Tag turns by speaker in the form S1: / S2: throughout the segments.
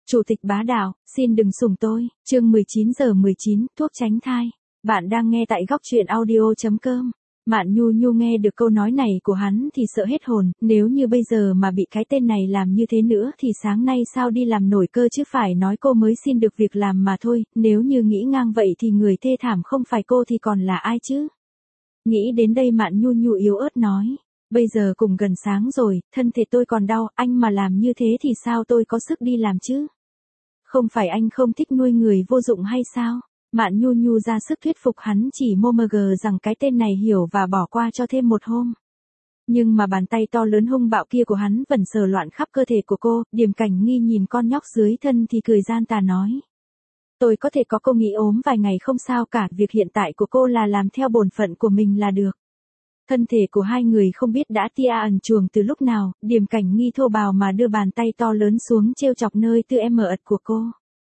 S1: Chủ tịch bá đạo, xin đừng sủng tôi, chương 19:19, thuốc tránh thai. Bạn đang nghe tại góc truyện audio.com. Mạn Nhu Nhu nghe được câu nói này của hắn thì sợ hết hồn, nếu như bây giờ mà bị cái tên này làm như thế nữa thì sáng nay sao đi làm nổi cơ chứ, phải nói cô mới xin được việc làm mà thôi, nếu như nghĩ ngang vậy thì người thê thảm không phải cô thì còn là ai chứ. Nghĩ đến đây Mạn Nhu Nhu yếu ớt nói. Bây giờ cũng gần sáng rồi, thân thể tôi còn đau, anh mà làm như thế thì sao tôi có sức đi làm chứ? Không phải anh không thích nuôi người vô dụng hay sao? Mạn Nhu Nhu ra sức thuyết phục hắn, chỉ mô mờ gờ rằng cái tên này hiểu và bỏ qua cho thêm một hôm. Nhưng mà bàn tay to lớn hung bạo kia của hắn vẫn sờ loạn khắp cơ thể của cô. Điềm Cảnh Nghi nhìn con nhóc dưới thân thì cười gian tà nói. Tôi có thể có cô nghỉ ốm vài ngày không sao cả, việc hiện tại của cô là làm theo bổn phận của mình là được. Thân thể của hai người không biết đã tia ẩn chuồng từ lúc nào, Điềm Cảnh Nghi thô bạo mà đưa bàn tay to lớn xuống trêu chọc nơi tư em ật của cô.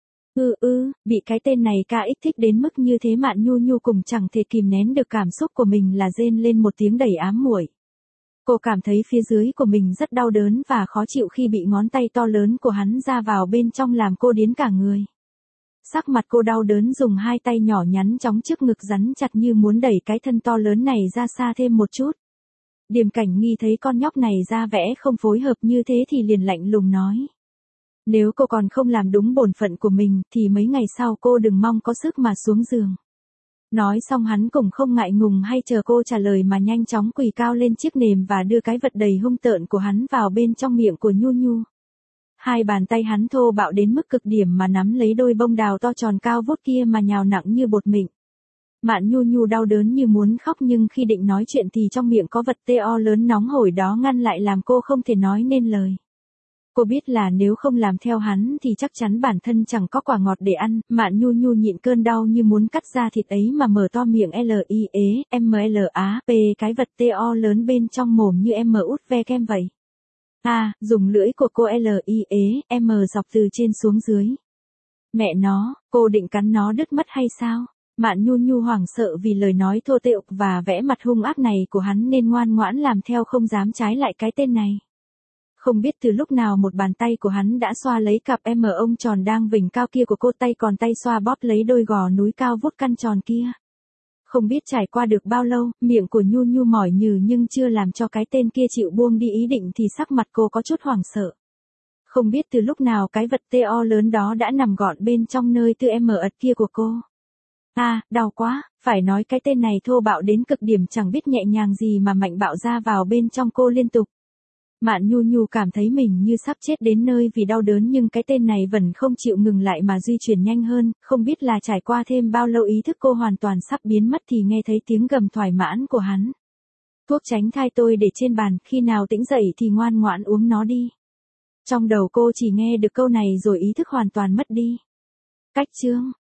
S1: Bị cái tên này kích thích đến mức như thế Mạn Nhu Nhu cùng chẳng thể kìm nén được cảm xúc của mình là rên lên một tiếng đầy ám muội. Cô cảm thấy phía dưới của mình rất đau đớn và khó chịu khi bị ngón tay to lớn của hắn ra vào bên trong làm cô điến cả người. Sắc mặt cô đau đớn dùng hai tay nhỏ nhắn chóng trước ngực rắn chặt như muốn đẩy cái thân to lớn này ra xa thêm một chút. Điềm Cảnh Nghi thấy con nhóc này ra vẻ không phối hợp như thế thì liền lạnh lùng nói. Nếu cô còn không làm đúng bổn phận của mình thì mấy ngày sau cô đừng mong có sức mà xuống giường. Nói xong hắn cũng không ngại ngùng hay chờ cô trả lời mà nhanh chóng quỳ cao lên chiếc nệm và đưa cái vật đầy hung tợn của hắn vào bên trong miệng của Nhu Nhu. Hai bàn tay hắn thô bạo đến mức cực điểm mà nắm lấy đôi bông đào to tròn cao vút kia mà nhào nặng như bột mịn. Mạn Nhu Nhu đau đớn như muốn khóc nhưng khi định nói chuyện thì trong miệng có vật to lớn nóng hổi đó ngăn lại làm cô không thể nói nên lời. Cô biết là nếu không làm theo hắn thì chắc chắn bản thân chẳng có quả ngọt để ăn. Mạn Nhu Nhu nhịn cơn đau như muốn cắt ra thịt ấy mà mở to miệng LIEMLAP, cái vật to lớn bên trong mồm như út ve kem vậy. Dùng lưỡi của cô LIEM dọc từ trên xuống dưới. Mẹ nó, cô định cắn nó đứt mất hay sao? Mạn Nhu Nhu hoảng sợ vì lời nói thô tục và vẽ mặt hung ác này của hắn nên ngoan ngoãn làm theo, không dám trái lại cái tên này. Không biết từ lúc nào một bàn tay của hắn đã xoa lấy cặp ông tròn đang vểnh cao kia của cô, tay còn tay xoa bóp lấy đôi gò núi cao vút căn tròn kia. Không biết trải qua được bao lâu, miệng của Nhu Nhu mỏi nhừ nhưng chưa làm cho cái tên kia chịu buông đi ý định thì sắc mặt cô có chút hoảng sợ. Không biết từ lúc nào cái vật to lớn đó đã nằm gọn bên trong nơi tư em ật kia của cô. Đau quá, phải nói cái tên này thô bạo đến cực điểm, chẳng biết nhẹ nhàng gì mà mạnh bạo ra vào bên trong cô liên tục. Mạn Nhu Nhu cảm thấy mình như sắp chết đến nơi vì đau đớn nhưng cái tên này vẫn không chịu ngừng lại mà di chuyển nhanh hơn, không biết là trải qua thêm bao lâu ý thức cô hoàn toàn sắp biến mất thì nghe thấy tiếng gầm thỏa mãn của hắn. Thuốc tránh thai tôi để trên bàn, khi nào tỉnh dậy thì ngoan ngoãn uống nó đi. Trong đầu cô chỉ nghe được câu này rồi ý thức hoàn toàn mất đi. Cách chương